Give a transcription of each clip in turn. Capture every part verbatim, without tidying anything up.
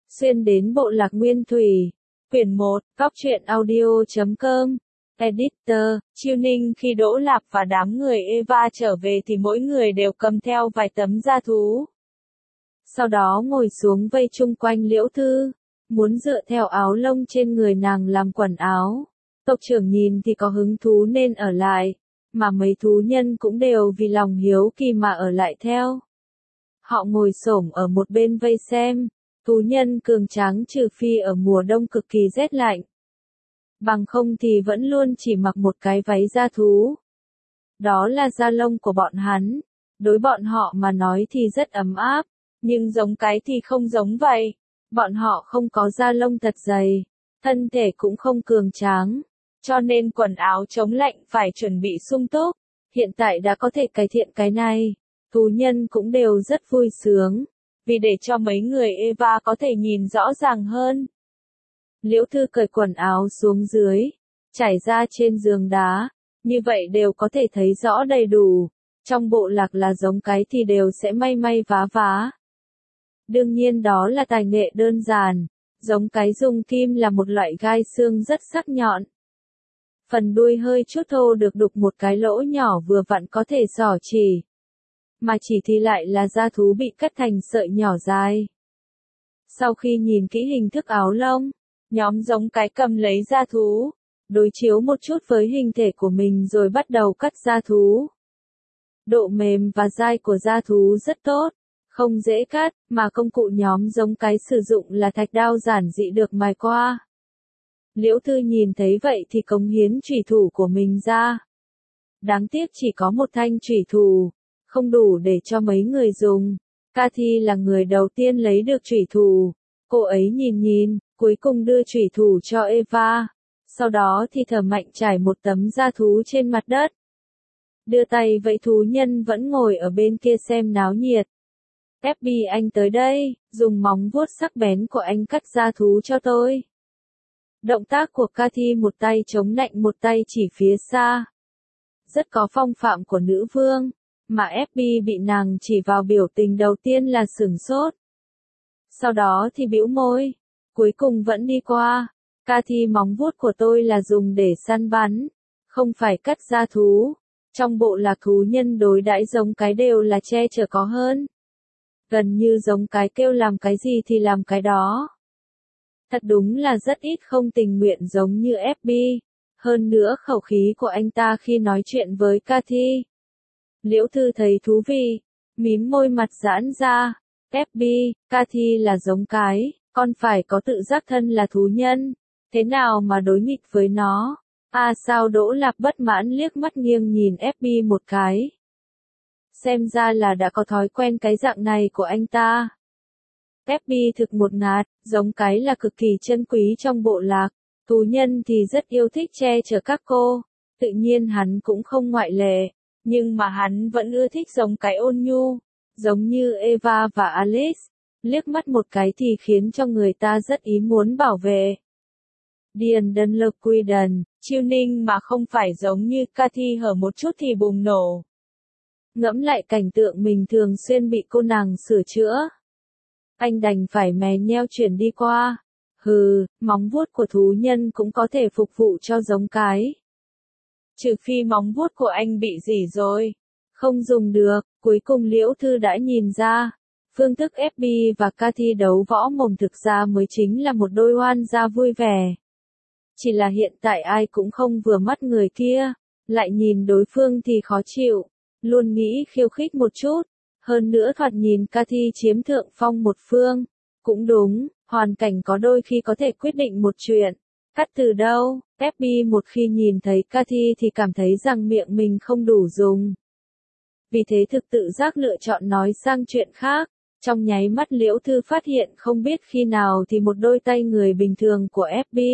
xuyên đến bộ lạc Nguyên Thủy. Quyển một, Góc truyện audio chấm com. Editor, Chiêu Ninh khi Đỗ Lạp và đám người Eva trở về thì mỗi người đều cầm theo vài tấm da thú. Sau đó ngồi xuống vây chung quanh Liễu Thư, muốn dựa theo áo lông trên người nàng làm quần áo. Tộc trưởng nhìn thì có hứng thú nên ở lại, mà mấy thú nhân cũng đều vì lòng hiếu kỳ mà ở lại theo. Họ ngồi xổm ở một bên vây xem, thú nhân cường tráng trừ phi ở mùa đông cực kỳ rét lạnh. Bằng không thì vẫn luôn chỉ mặc một cái váy da thú. Đó là da lông của bọn hắn, đối bọn họ mà nói thì rất ấm áp, nhưng giống cái thì không giống vậy. Bọn họ không có da lông thật dày, thân thể cũng không cường tráng, cho nên quần áo chống lạnh phải chuẩn bị sung túc. Hiện tại đã có thể cải thiện cái này, thú nhân cũng đều rất vui sướng, vì để cho mấy người Eva có thể nhìn rõ ràng hơn. Liễu Thư cởi quần áo xuống dưới, trải ra trên giường đá, như vậy đều có thể thấy rõ đầy đủ. Trong bộ lạc là giống cái thì đều sẽ may may vá vá. Đương nhiên đó là tài nghệ đơn giản, giống cái dùng kim là một loại gai xương rất sắc nhọn. Phần đuôi hơi chút thô được đục một cái lỗ nhỏ vừa vặn có thể xỏ chỉ. Mà chỉ thì lại là da thú bị cắt thành sợi nhỏ dài. Sau khi nhìn kỹ hình thức áo lông, nhóm giống cái cầm lấy da thú, đối chiếu một chút với hình thể của mình rồi bắt đầu cắt da thú. Độ mềm và dai của da thú rất tốt, không dễ cắt, mà công cụ nhóm giống cái sử dụng là thạch đao giản dị được mài qua. Liễu Thư nhìn thấy vậy thì cống hiến chủy thủ của mình ra. Đáng tiếc chỉ có một thanh chủy thủ, không đủ để cho mấy người dùng. Cathy là người đầu tiên lấy được chủy thủ. Cô ấy nhìn nhìn, cuối cùng đưa chủy thủ cho Eva. Sau đó thì thở mạnh trải một tấm da thú trên mặt đất. Đưa tay vẫy thú nhân vẫn ngồi ở bên kia xem náo nhiệt. ép bê anh tới đây, dùng móng vuốt sắc bén của anh cắt da thú cho tôi. Động tác của Cathy một tay chống nạnh một tay chỉ phía xa. Rất có phong phạm của nữ vương, mà ép bê bị nàng chỉ vào biểu tình đầu tiên là sửng sốt. Sau đó thì bĩu môi, cuối cùng vẫn đi qua. Cathy, móng vuốt của tôi là dùng để săn bắn, không phải cắt da thú. Trong bộ lạc thú nhân đối đãi giống cái đều là che chở có hơn. Gần như giống cái kêu làm cái gì thì làm cái đó. Thật đúng là rất ít không tình nguyện giống như ép bê. Hơn nữa khẩu khí của anh ta khi nói chuyện với Cathy. Liễu Thư thấy thú vị, mím môi mặt giãn ra. ép bê, Cathy là giống cái, con phải có tự giác thân là thú nhân. Thế nào mà đối nghịch với nó? À sao Đỗ Lạp bất mãn liếc mắt nghiêng nhìn ép bê một cái. Xem ra là đã có thói quen cái dạng này của anh ta. ép bê thực một ngạt, giống cái là cực kỳ chân quý trong bộ lạc, thú nhân thì rất yêu thích che chở các cô, tự nhiên hắn cũng không ngoại lệ, nhưng mà hắn vẫn ưa thích giống cái ôn nhu, giống như Eva và Alice, liếc mắt một cái thì khiến cho người ta rất ý muốn bảo vệ. Điền Đân Lực Quy Đần, Chiêu Ninh mà không phải giống như Cathy hở một chút thì bùng nổ. Ngẫm lại cảnh tượng mình thường xuyên bị cô nàng sửa chữa. Anh đành phải mè nheo chuyển đi qua. Hừ, móng vuốt của thú nhân cũng có thể phục vụ cho giống cái. Trừ phi móng vuốt của anh bị gì rồi. Không dùng được, cuối cùng Liễu Thư đã nhìn ra. Phương thức ép bê và Cathy đấu võ mồm thực ra mới chính là một đôi oan gia vui vẻ. Chỉ là hiện tại ai cũng không vừa mắt người kia, lại nhìn đối phương thì khó chịu, luôn nghĩ khiêu khích một chút. Hơn nữa thoạt nhìn Cathy chiếm thượng phong một phương. Cũng đúng, hoàn cảnh có đôi khi có thể quyết định một chuyện. Cắt từ đâu, ép bê một khi nhìn thấy Cathy thì cảm thấy rằng miệng mình không đủ dùng. Vì thế thực tự giác lựa chọn nói sang chuyện khác. Trong nháy mắt Liễu Thư phát hiện không biết khi nào thì một đôi tay người bình thường của ép bê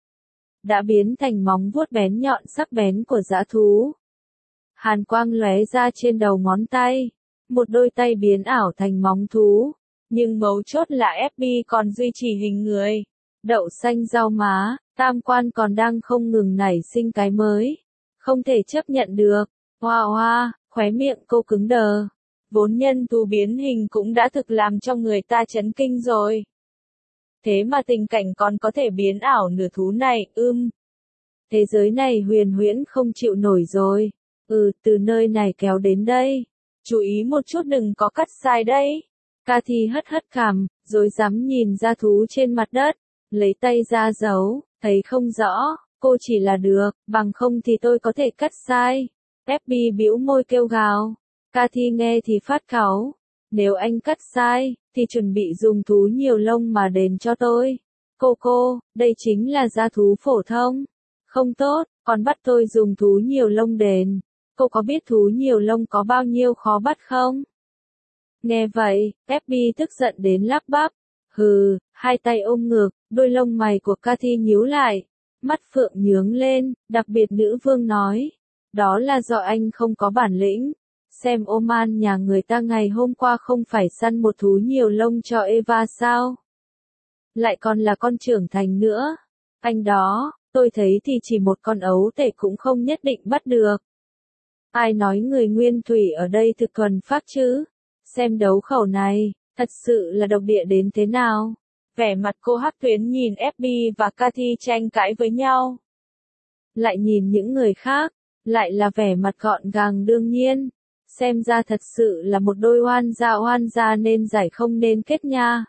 đã biến thành móng vuốt bén nhọn sắc bén của dã thú. Hàn quang lóe ra trên đầu ngón tay. Một đôi tay biến ảo thành móng thú, nhưng mấu chốt là ép bê còn duy trì hình người. Đậu xanh rau má, tam quan còn đang không ngừng nảy sinh cái mới. Không thể chấp nhận được. Hoa hoa, khóe miệng cô cứng đờ. Vốn nhân thú biến hình cũng đã thực làm cho người ta chấn kinh rồi. thế mà tình cảnh còn có thể biến ảo nửa thú này, ưm. Thế giới này huyền huyễn không chịu nổi rồi. Ừ, từ nơi này kéo đến đây. Chú ý một chút đừng có cắt sai đấy. Cathy hất hất cằm, rồi dám nhìn ra thú trên mặt đất. Lấy tay ra giấu, thấy không rõ, cô chỉ là được, bằng không thì tôi có thể cắt sai. ép bê bĩu môi kêu gào. Cathy nghe thì phát cáu. Nếu anh cắt sai, thì chuẩn bị dùng thú nhiều lông mà đền cho tôi. Cô cô, đây chính là da thú phổ thông. Không tốt, còn bắt tôi dùng thú nhiều lông đền. Cô có biết thú nhiều lông có bao nhiêu khó bắt không? Nghe vậy, ép bê tức giận đến lắp bắp. Hừ, hai tay ôm ngực, đôi lông mày của Cathy nhíu lại. Mắt phượng nhướng lên, đặc biệt nữ vương nói. Đó là do anh không có bản lĩnh. Xem Oman nhà người ta ngày hôm qua không phải săn một thú nhiều lông cho Eva sao? Lại còn là con trưởng thành nữa. Anh đó, tôi thấy thì chỉ một con ấu tể cũng không nhất định bắt được. Ai nói người nguyên thủy ở đây thực thuần phác chứ? Xem đấu khẩu này, thật sự là độc địa đến thế nào? Vẻ mặt cô Hắc Tuyến nhìn ép bê và Cathy tranh cãi với nhau. Lại nhìn những người khác, lại là vẻ mặt gọn gàng đương nhiên. Xem ra thật sự là một đôi oan gia oan gia nên giải không nên kết nha.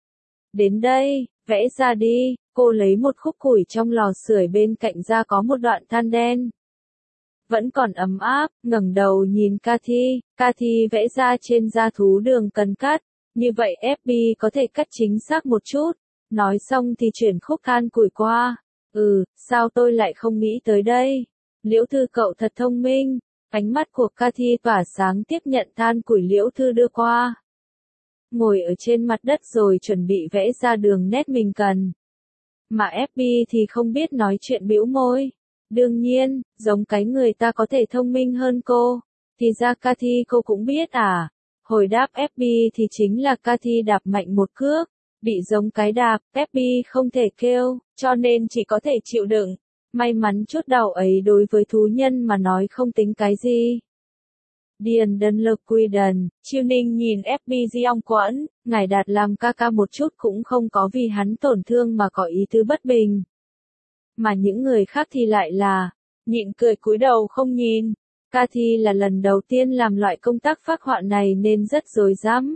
Đến đây, vẽ ra đi, cô lấy một khúc củi trong lò sưởi bên cạnh ra có một đoạn than đen. Vẫn còn ấm áp, ngẩng đầu nhìn Cathy, Cathy vẽ ra trên da thú đường cần cắt, như vậy ép bê có thể cắt chính xác một chút. Nói xong thì chuyển khúc than củi qua. Ừ, sao tôi lại không nghĩ tới đây? Liễu Thư cậu thật thông minh. Ánh mắt của Cathy tỏa sáng tiếp nhận than củi Liễu Thư đưa qua. Ngồi ở trên mặt đất rồi chuẩn bị vẽ ra đường nét mình cần. Mà ép bê thì không biết nói chuyện bĩu môi. Đương nhiên, giống cái người ta có thể thông minh hơn cô. Thì ra Cathy cô cũng biết à. Hồi đáp ép bê thì chính là Cathy đạp mạnh một cước. Bị giống cái đạp, ép bê không thể kêu, cho nên chỉ có thể chịu đựng. May mắn chút đau ấy đối với thú nhân mà nói không tính cái gì. Điền Đơn Lực Quy Đần, Chiêu Ninh nhìn ép bê giong quẫn, ngài Đạt làm ca ca một chút cũng không có vì hắn tổn thương mà có ý tứ bất bình. Mà những người khác thì lại là, nhịn cười cúi đầu không nhìn. Cathy là lần đầu tiên làm loại công tác phác họa này nên rất rối rắm.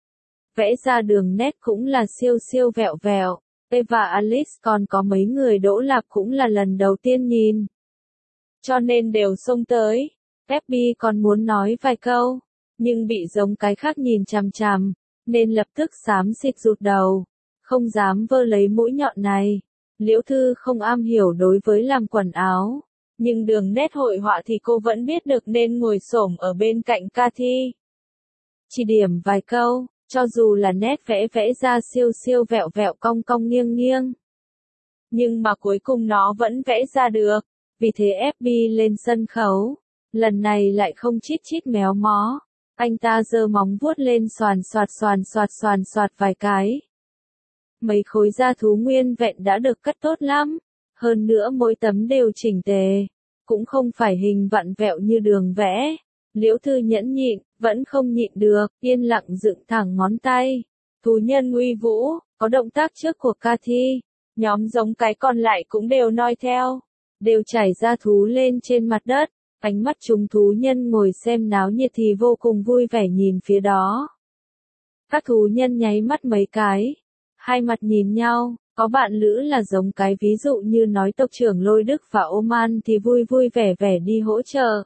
Vẽ ra đường nét cũng là siêu siêu vẹo vẹo. Eva Alice còn có mấy người Đỗ Lạp cũng là lần đầu tiên nhìn. Cho nên đều xông tới. ép bê còn muốn nói vài câu, nhưng bị giống cái khác nhìn chằm chằm, nên lập tức xám xịt rụt đầu. Không dám vơ lấy mũi nhọn này. Liễu Thư không am hiểu đối với làm quần áo. Nhưng đường nét hội họa thì cô vẫn biết được nên ngồi xổm ở bên cạnh Cathy. Chỉ điểm vài câu. Cho dù là nét vẽ vẽ ra siêu siêu vẹo vẹo cong cong nghiêng nghiêng. Nhưng mà cuối cùng nó vẫn vẽ ra được. Vì thế ép bê lên sân khấu. Lần này lại không chít chít méo mó. Anh ta giơ móng vuốt lên xoàn xoạt xoàn xoạt xoàn xoạt vài cái. Mấy khối da thú nguyên vẹn đã được cắt tốt lắm. Hơn nữa mỗi tấm đều chỉnh tề. Cũng không phải hình vặn vẹo như đường vẽ. Liễu Thư nhẫn nhịn, vẫn không nhịn được, yên lặng dựng thẳng ngón tay. Thú nhân uy vũ, có động tác trước của Cathy. Nhóm giống cái còn lại cũng đều noi theo. Đều trải ra thú lên trên mặt đất. Ánh mắt chúng thú nhân ngồi xem náo nhiệt thì vô cùng vui vẻ nhìn phía đó. Các thú nhân nháy mắt mấy cái. Hai mặt nhìn nhau, có bạn lữ là giống cái ví dụ như nói tộc trưởng Lôi Đức và Oman thì vui vui vẻ vẻ đi hỗ trợ.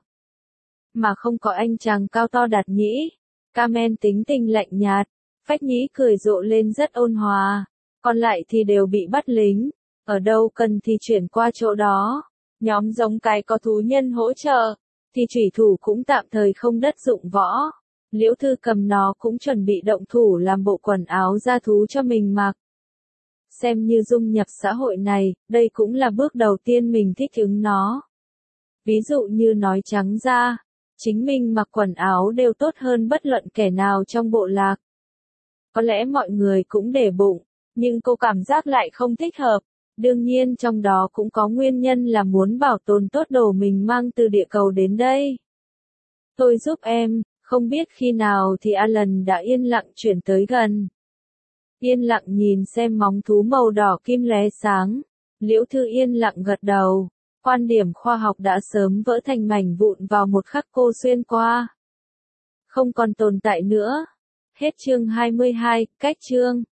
Mà không có anh chàng cao to Đạt Nhĩ. Carmen tính tình lạnh nhạt, Phách Nhĩ cười rộ lên rất ôn hòa. Còn lại thì đều bị bắt lính. Ở đâu cần thì chuyển qua chỗ đó. Nhóm giống cái có thú nhân hỗ trợ, thì chủy thủ cũng tạm thời không đất dụng võ. Liễu Thư cầm nó cũng chuẩn bị động thủ làm bộ quần áo da thú cho mình mặc. Xem như dung nhập xã hội này, đây cũng là bước đầu tiên mình thích ứng nó. Ví dụ như nói trắng ra, chính mình mặc quần áo đều tốt hơn bất luận kẻ nào trong bộ lạc. Có lẽ mọi người cũng để bụng, nhưng cô cảm giác lại không thích hợp. Đương nhiên trong đó cũng có nguyên nhân là muốn bảo tồn tốt đồ mình mang từ địa cầu đến đây. Tôi giúp em, không biết khi nào thì Alan đã yên lặng chuyển tới gần. Yên lặng nhìn xem móng thú màu đỏ kim lóe sáng. Liễu Thư yên lặng gật đầu. Quan điểm khoa học đã sớm vỡ thành mảnh vụn vào một khắc cô xuyên qua. Không còn tồn tại nữa. Hết chương hai mươi hai, cách chương.